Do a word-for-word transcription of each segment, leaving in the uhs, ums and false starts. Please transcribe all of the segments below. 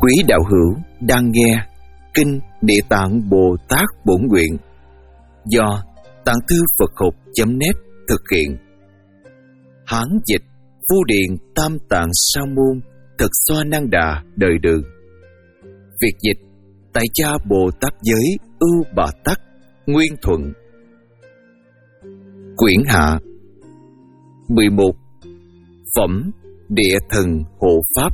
Quý đạo hữu đang nghe Kinh Địa Tạng Bồ Tát Bổn Nguyện do Tạng Thư Phật Học chấm net thực hiện. Hán dịch Phu Điện Tam Tạng Sa Môn Thật Xoa Năng Đà đời đường. Việt dịch Tại Cha Bồ Tát Giới Ưu Bà Tắc Nguyên Thuận. Quyển hạ mười một. Phẩm Địa Thần Hộ Pháp.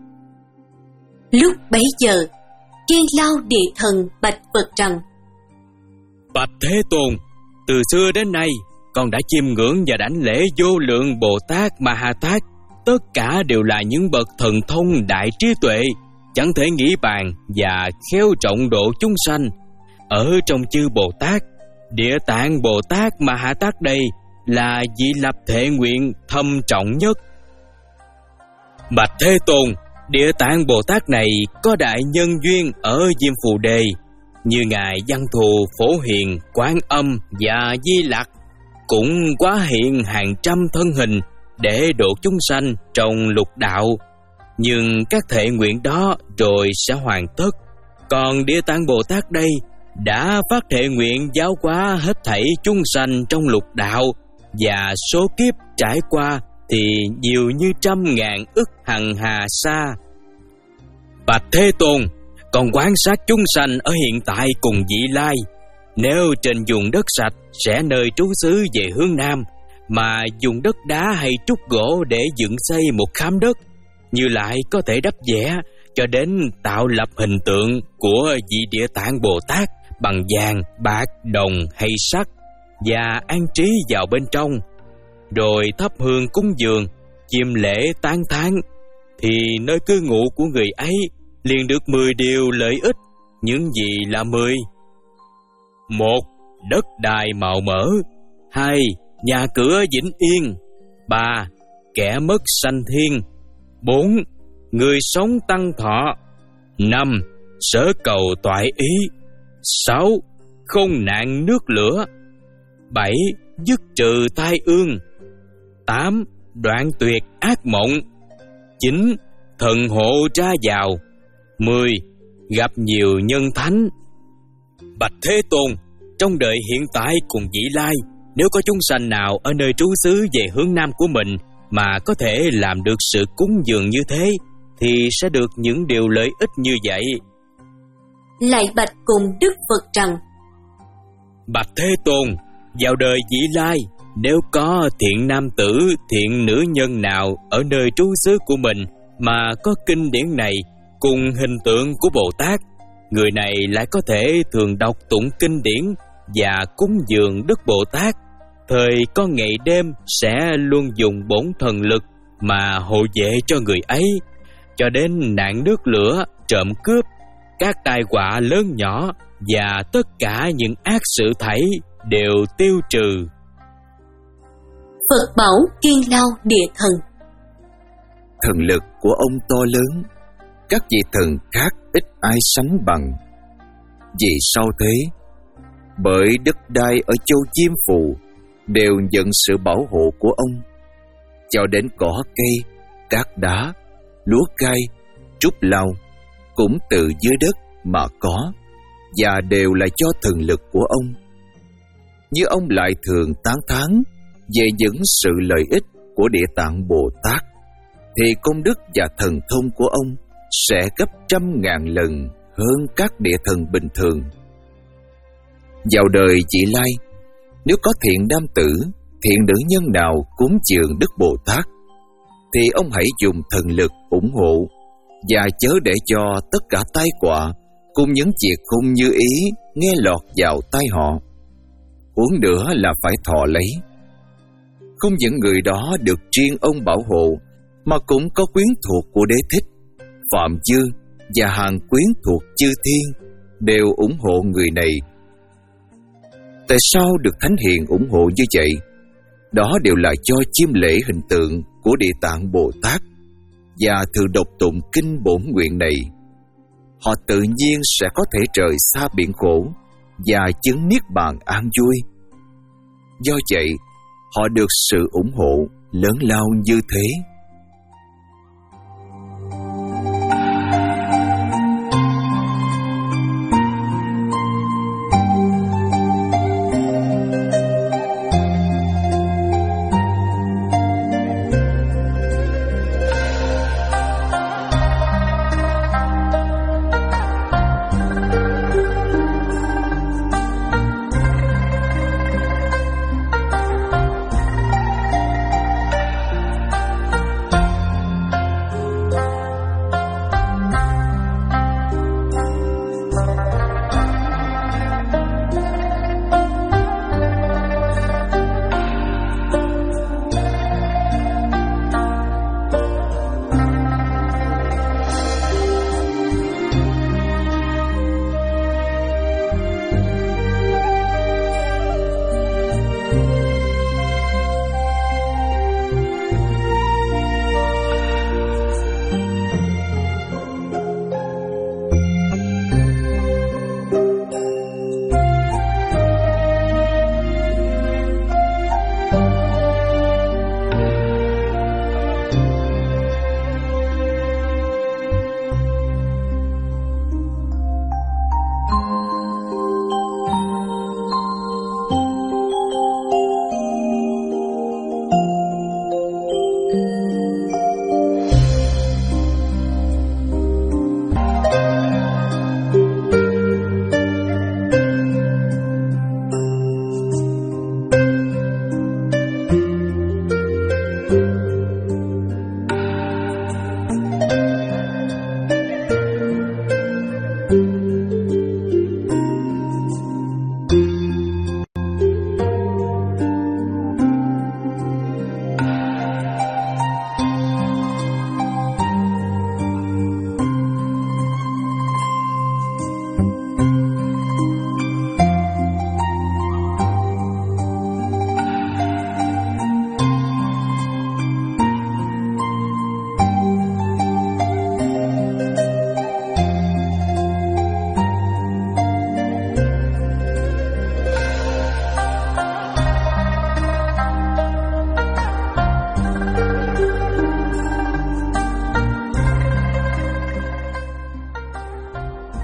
Lúc bấy giờ, Kiên Lao Địa Thần bạch Phật rằng: Bạch Thế Tôn, từ xưa đến nay, con đã chiêm ngưỡng và đảnh lễ vô lượng Bồ Tát Ma Ha Tát. Tất cả đều là những bậc thần thông đại trí tuệ, chẳng thể nghĩ bàn và khéo trọng độ chúng sanh. Ở trong chư Bồ Tát, Địa Tạng Bồ Tát Ma Ha Tát đây là vị lập thệ nguyện thâm trọng nhất. Bạch Thế Tôn, Địa Tạng Bồ Tát này có đại nhân duyên ở Diêm Phù Đề, như Ngài Văn Thù, Phổ Hiền, Quán Âm và Di Lặc, cũng quá hiện hàng trăm thân hình để độ chúng sanh trong lục đạo. Nhưng các thệ nguyện đó rồi sẽ hoàn tất. Còn Địa Tạng Bồ Tát đây đã phát thệ nguyện giáo hóa hết thảy chúng sanh trong lục đạo, và số kiếp trải qua thì nhiều như trăm ngàn ức hằng hà sa. Bạch Thế Tôn, còn quan sát chúng sanh ở hiện tại cùng vị lai. Nếu trên vùng đất sạch sẽ nơi trú xứ về hướng Nam, mà dùng đất đá hay trúc gỗ để dựng xây một khám đất, Như Lai có thể đắp vẽ cho đến tạo lập hình tượng của vị Địa Tạng Bồ Tát bằng vàng, bạc, đồng hay sắt, và an trí vào bên trong, rồi thắp hương cúng dường, chiêm lễ tán thán, thì nơi cư ngụ của người ấy liền được mười điều lợi ích. Những gì là mười? Một, đất đai màu mỡ. Hai, nhà cửa vĩnh yên. Ba, kẻ mất sanh thiên. Bốn, người sống tăng thọ. Năm, sở cầu toại ý. Sáu, không nạn nước lửa. Bảy, dứt trừ tai ương. Tám, đoạn tuyệt ác mộng. Chín, thần hộ ra vào. Mười, gặp nhiều nhân thánh. Bạch Thế Tôn, trong đời hiện tại cùng vị lai, nếu có chúng sanh nào ở nơi trú xứ về hướng Nam của mình mà có thể làm được sự cúng dường như thế, thì sẽ được những điều lợi ích như vậy. Lại bạch cùng Đức Phật rằng: Bạch Thế Tôn, vào đời vị lai, nếu có thiện nam tử, thiện nữ nhân nào ở nơi trú xứ của mình mà có kinh điển này cùng hình tượng của Bồ Tát, người này lại có thể thường đọc tụng kinh điển và cúng dường Đức Bồ Tát, thời có ngày đêm sẽ luôn dùng bổn thần lực mà hộ vệ cho người ấy, cho đến nạn nước lửa, trộm cướp, các tai họa lớn nhỏ và tất cả những ác sự thảy đều tiêu trừ. Phật bảo Kiên Lao Địa Thần: Thần lực của ông to lớn, các vị thần khác ít ai sánh bằng. Vì sao thế? Bởi đất đai ở châu Diêm Phù đều nhận sự bảo hộ của ông, cho đến cỏ cây, cát đá, lúa gai, trúc lao cũng từ dưới đất mà có, và đều là do thần lực của ông. Như ông lại thường tán thán về những sự lợi ích của Địa Tạng Bồ Tát, thì công đức và thần thông của ông sẽ gấp trăm ngàn lần hơn các địa thần bình thường. Vào đời vị lai, nếu có thiện nam tử, thiện nữ nhân nào cúng dường Đức Bồ Tát, thì ông hãy dùng thần lực ủng hộ, và chớ để cho tất cả tai họa cùng những việc không như ý nghe lọt vào tai họ. Huống nữa là phải thọ lấy. Không những người đó được riêng ông bảo hộ, mà cũng có quyến thuộc của Đế Thích, Phạm Dư và hàng quyến thuộc chư thiên đều ủng hộ người này. Tại sao được Thánh Hiền ủng hộ như vậy? Đó đều là do chiêm lễ hình tượng của Địa Tạng Bồ Tát và thường đọc tụng kinh bổn nguyện này. Họ tự nhiên sẽ có thể rời xa biển khổ và chứng niết bàn an vui. Do vậy, họ được sự ủng hộ lớn lao như thế.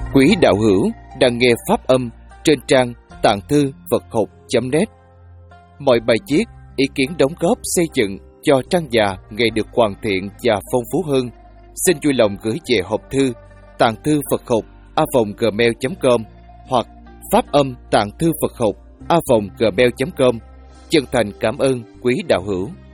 Quý đạo hữu đang nghe pháp âm trên trang tạng thư Phật học chấm net. Mọi bài viết, ý kiến đóng góp xây dựng cho trang già ngày được hoàn thiện và phong phú hơn, xin vui lòng gửi về hộp thư tạng thư Phật học a vòng gmail chấm com hoặc pháp âm tạng thư Phật học a vòng gmail chấm com. Chân thành cảm ơn quý đạo hữu.